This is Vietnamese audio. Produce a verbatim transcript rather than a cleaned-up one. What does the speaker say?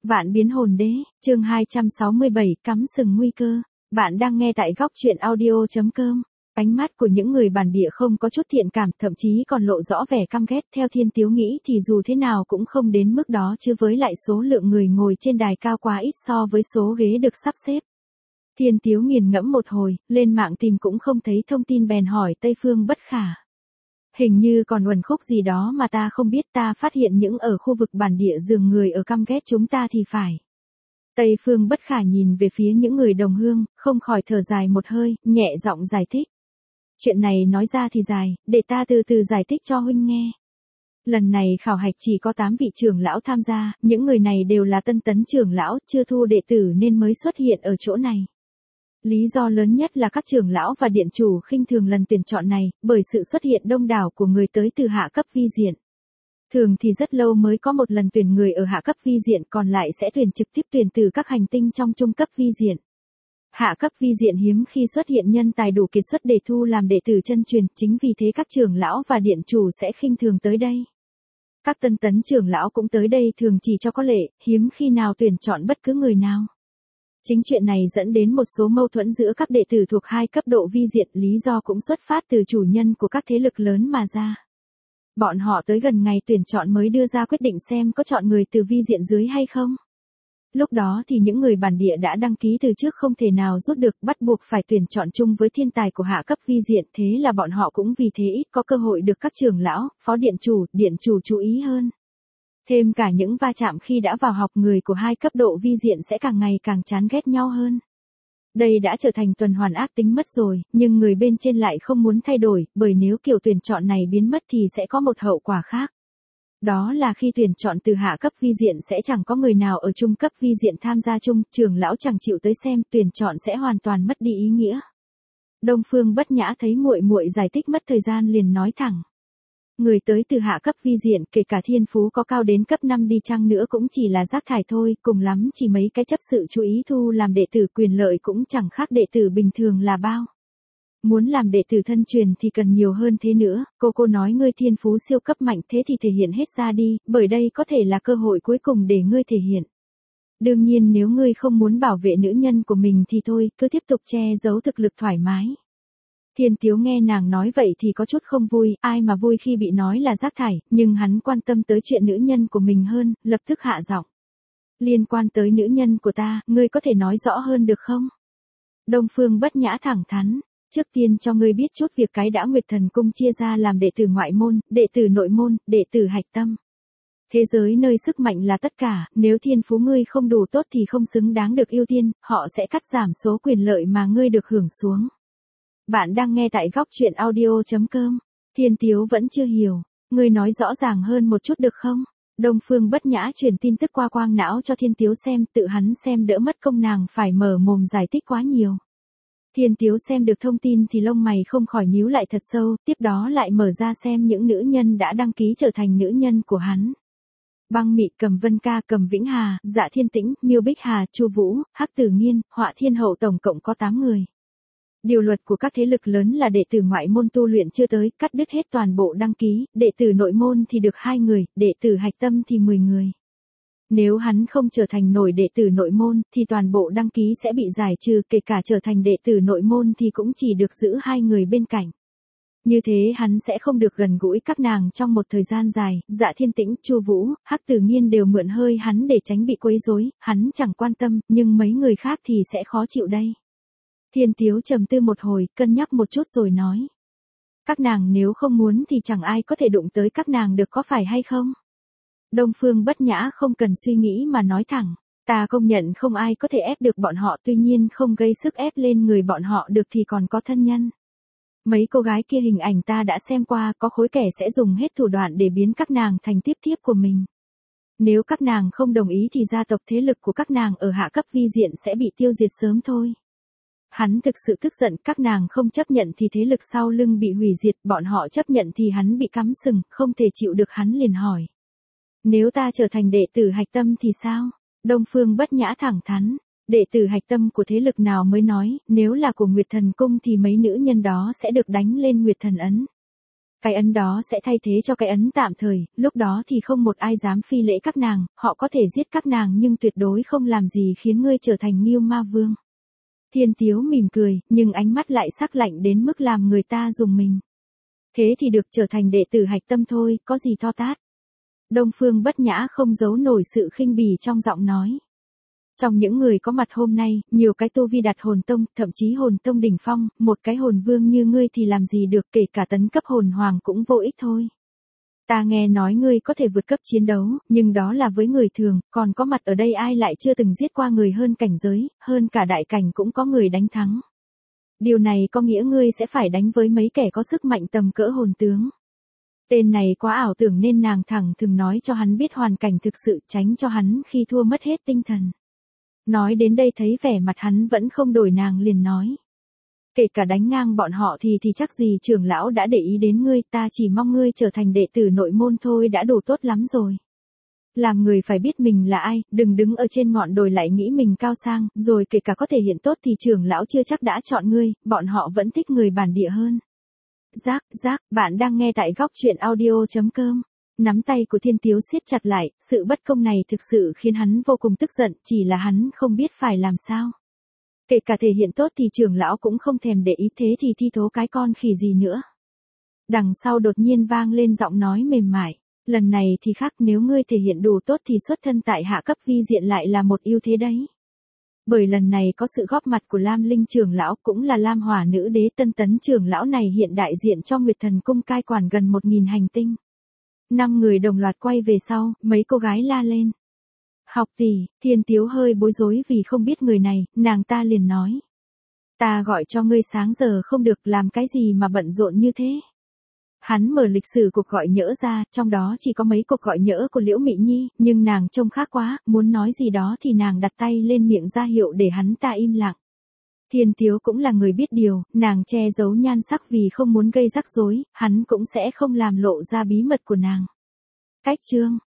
Vạn biến hồn đế, chương hai trăm sáu mươi bảy, cắm sừng nguy cơ. Bạn đang nghe tại góc truyện audio chấm com. Ánh mắt của những người bản địa không có chút thiện cảm, thậm chí còn lộ rõ vẻ căm ghét. Theo Thiên Tiếu nghĩ thì dù thế nào cũng không đến mức đó chứ, với lại số lượng người ngồi trên đài cao quá ít so với số ghế được sắp xếp. Thiên Tiếu nghiền ngẫm một hồi, lên mạng tìm cũng không thấy thông tin bèn hỏi Tây Phương Bất Khả. Hình như còn uẩn khúc gì đó mà ta không biết, ta phát hiện những ở khu vực bản địa dường người ở căm ghét chúng ta thì phải. Tây Phương Bất Khả nhìn về phía những người đồng hương, không khỏi thở dài một hơi, nhẹ giọng giải thích. Chuyện này nói ra thì dài, để ta từ từ giải thích cho huynh nghe. Lần này khảo hạch chỉ có tám vị trưởng lão tham gia, những người này đều là tân tấn trưởng lão, chưa thu đệ tử nên mới xuất hiện ở chỗ này. Lý do lớn nhất là các trưởng lão và điện chủ khinh thường lần tuyển chọn này, bởi sự xuất hiện đông đảo của người tới từ hạ cấp vi diện. Thường thì rất lâu mới có một lần tuyển người ở hạ cấp vi diện, còn lại sẽ tuyển trực tiếp tuyển từ các hành tinh trong trung cấp vi diện. Hạ cấp vi diện hiếm khi xuất hiện nhân tài đủ kiệt xuất để thu làm đệ tử chân truyền, chính vì thế các trưởng lão và điện chủ sẽ khinh thường tới đây. Các tân tấn trưởng lão cũng tới đây thường chỉ cho có lệ, hiếm khi nào tuyển chọn bất cứ người nào. Chính chuyện này dẫn đến một số mâu thuẫn giữa các đệ tử thuộc hai cấp độ vi diện, lý do cũng xuất phát từ chủ nhân của các thế lực lớn mà ra. Bọn họ tới gần ngày tuyển chọn mới đưa ra quyết định xem có chọn người từ vi diện dưới hay không. Lúc đó thì những người bản địa đã đăng ký từ trước không thể nào rút được, bắt buộc phải tuyển chọn chung với thiên tài của hạ cấp vi diện, thế là bọn họ cũng vì thế ít có cơ hội được các trưởng lão, phó điện chủ, điện chủ chú ý hơn. Thêm cả những va chạm khi đã vào học, người của hai cấp độ vi diện sẽ càng ngày càng chán ghét nhau hơn. Đây đã trở thành tuần hoàn ác tính mất rồi, nhưng người bên trên lại không muốn thay đổi, bởi nếu kiểu tuyển chọn này biến mất thì sẽ có một hậu quả khác. Đó là khi tuyển chọn từ hạ cấp vi diện sẽ chẳng có người nào ở trung cấp vi diện tham gia chung, trưởng lão chẳng chịu tới xem, tuyển chọn sẽ hoàn toàn mất đi ý nghĩa. Đông Phương Bất Nhã thấy muội muội giải thích mất thời gian liền nói thẳng. Người tới từ hạ cấp vi diện, kể cả thiên phú có cao đến cấp năm đi chăng nữa cũng chỉ là rác thải thôi, cùng lắm chỉ mấy cái chấp sự chú ý thu làm đệ tử, quyền lợi cũng chẳng khác đệ tử bình thường là bao. Muốn làm đệ tử thân truyền thì cần nhiều hơn thế nữa, cô cô nói ngươi thiên phú siêu cấp mạnh, thế thì thể hiện hết ra đi, bởi đây có thể là cơ hội cuối cùng để ngươi thể hiện. Đương nhiên nếu ngươi không muốn bảo vệ nữ nhân của mình thì thôi, cứ tiếp tục che giấu thực lực thoải mái. Thiên Tiếu nghe nàng nói vậy thì có chút không vui, ai mà vui khi bị nói là rác thải, nhưng hắn quan tâm tới chuyện nữ nhân của mình hơn, lập tức hạ giọng. Liên quan tới nữ nhân của ta, ngươi có thể nói rõ hơn được không? Đông Phương Bất Nhã thẳng thắn, trước tiên cho ngươi biết chút việc cái đã, Nguyệt Thần Cung chia ra làm đệ tử ngoại môn, đệ tử nội môn, đệ tử hạch tâm. Thế giới nơi sức mạnh là tất cả, nếu thiên phú ngươi không đủ tốt thì không xứng đáng được ưu tiên, họ sẽ cắt giảm số quyền lợi mà ngươi được hưởng xuống. Bạn đang nghe tại góc truyện audio chấm com. Thiên Tiếu vẫn chưa hiểu. Ngươi nói rõ ràng hơn một chút được không? Đông Phương Bất Nhã truyền tin tức qua quang não cho Thiên Tiếu xem, tự hắn xem đỡ mất công nàng phải mở mồm giải thích quá nhiều. Thiên Tiếu xem được thông tin thì lông mày không khỏi nhíu lại thật sâu, tiếp đó lại mở ra xem những nữ nhân đã đăng ký trở thành nữ nhân của hắn. Băng Mị, Cầm Vân Ca, Cầm Vĩnh Hà, Dạ Thiên Tĩnh, Miêu Bích Hà, Chu Vũ, Hắc Tử Nghiên, Họa Thiên Hậu tổng cộng có tám người. Điều luật của các thế lực lớn là đệ tử ngoại môn tu luyện chưa tới, cắt đứt hết toàn bộ đăng ký, đệ tử nội môn thì được hai người, đệ tử hạch tâm thì mười người. Nếu hắn không trở thành nổi đệ tử nội môn thì toàn bộ đăng ký sẽ bị giải trừ, kể cả trở thành đệ tử nội môn thì cũng chỉ được giữ hai người bên cạnh. Như thế hắn sẽ không được gần gũi các nàng trong một thời gian dài. Dạ Thiên Tĩnh, Chu Vũ, Hắc Tử Nghiên đều mượn hơi hắn để tránh bị quấy rối, hắn chẳng quan tâm, nhưng mấy người khác thì sẽ khó chịu đây. Thiên Tiếu trầm tư một hồi, cân nhắc một chút rồi nói. Các nàng nếu không muốn thì chẳng ai có thể đụng tới các nàng được, có phải hay không? Đông Phương Bất Nhã không cần suy nghĩ mà nói thẳng. Ta công nhận không ai có thể ép được bọn họ, tuy nhiên không gây sức ép lên người bọn họ được thì còn có thân nhân. Mấy cô gái kia hình ảnh ta đã xem qua, có khối kẻ sẽ dùng hết thủ đoạn để biến các nàng thành tiếp thiếp của mình. Nếu các nàng không đồng ý thì gia tộc thế lực của các nàng ở hạ cấp vi diện sẽ bị tiêu diệt sớm thôi. Hắn thực sự tức giận, các nàng không chấp nhận thì thế lực sau lưng bị hủy diệt, bọn họ chấp nhận thì hắn bị cắm sừng, không thể chịu được, hắn liền hỏi. Nếu ta trở thành đệ tử hạch tâm thì sao? Đông Phương Bất Nhã thẳng thắn. Đệ tử hạch tâm của thế lực nào mới nói, nếu là của Nguyệt Thần Cung thì mấy nữ nhân đó sẽ được đánh lên Nguyệt Thần Ấn. Cái ấn đó sẽ thay thế cho cái ấn tạm thời, lúc đó thì không một ai dám phi lễ các nàng, họ có thể giết các nàng nhưng tuyệt đối không làm gì khiến ngươi trở thành Ngưu Ma Vương. Thiên Tiếu mỉm cười, nhưng ánh mắt lại sắc lạnh đến mức làm người ta rùng mình. Thế thì được, trở thành đệ tử hạch tâm thôi, có gì to tát. Đông Phương Bất Nhã không giấu nổi sự khinh bỉ trong giọng nói. Trong những người có mặt hôm nay, nhiều cái tu vi đạt hồn tông, thậm chí hồn tông đỉnh phong, một cái hồn vương như ngươi thì làm gì được, kể cả tấn cấp hồn hoàng cũng vô ích thôi. Ta nghe nói ngươi có thể vượt cấp chiến đấu, nhưng đó là với người thường, còn có mặt ở đây ai lại chưa từng giết qua người hơn cảnh giới, hơn cả đại cảnh cũng có người đánh thắng. Điều này có nghĩa ngươi sẽ phải đánh với mấy kẻ có sức mạnh tầm cỡ hồn tướng. Tên này quá ảo tưởng nên nàng thẳng thừng nói cho hắn biết hoàn cảnh thực sự, tránh cho hắn khi thua mất hết tinh thần. Nói đến đây thấy vẻ mặt hắn vẫn không đổi, nàng liền nói. Kể cả đánh ngang bọn họ thì thì chắc gì trưởng lão đã để ý đến ngươi, ta chỉ mong ngươi trở thành đệ tử nội môn thôi đã đủ tốt lắm rồi. Làm người phải biết mình là ai, đừng đứng ở trên ngọn đồi lại nghĩ mình cao sang, rồi kể cả có thể hiện tốt thì trưởng lão chưa chắc đã chọn ngươi, bọn họ vẫn thích người bản địa hơn. Giác, giác, bạn đang nghe tại góc truyện audio chấm com. Nắm tay của Thiên Tiếu siết chặt lại, sự bất công này thực sự khiến hắn vô cùng tức giận, chỉ là hắn không biết phải làm sao. Kể cả thể hiện tốt thì trưởng lão cũng không thèm để ý, thế thì thi thố cái con khỉ gì nữa. Đằng sau đột nhiên vang lên giọng nói mềm mại. Lần này thì khác, nếu ngươi thể hiện đủ tốt thì xuất thân tại hạ cấp vi diện lại là một ưu thế đấy. Bởi lần này có sự góp mặt của Lam Linh trưởng lão, cũng là Lam Hỏa nữ đế Tân Tấn trưởng lão này hiện đại diện cho Nguyệt Thần cung cai quản gần một nghìn hành tinh. Năm người đồng loạt quay về sau, mấy cô gái la lên. Học tỷ, Thiên Tiếu hơi bối rối vì không biết người này, nàng ta liền nói. Ta gọi cho ngươi sáng giờ không được, làm cái gì mà bận rộn như thế. Hắn mở lịch sử cuộc gọi nhỡ ra, trong đó chỉ có mấy cuộc gọi nhỡ của Liễu Mị Nhi, nhưng nàng trông khác quá, muốn nói gì đó thì nàng đặt tay lên miệng ra hiệu để hắn ta im lặng. Thiên Tiếu cũng là người biết điều, nàng che giấu nhan sắc vì không muốn gây rắc rối, hắn cũng sẽ không làm lộ ra bí mật của nàng. Cách chương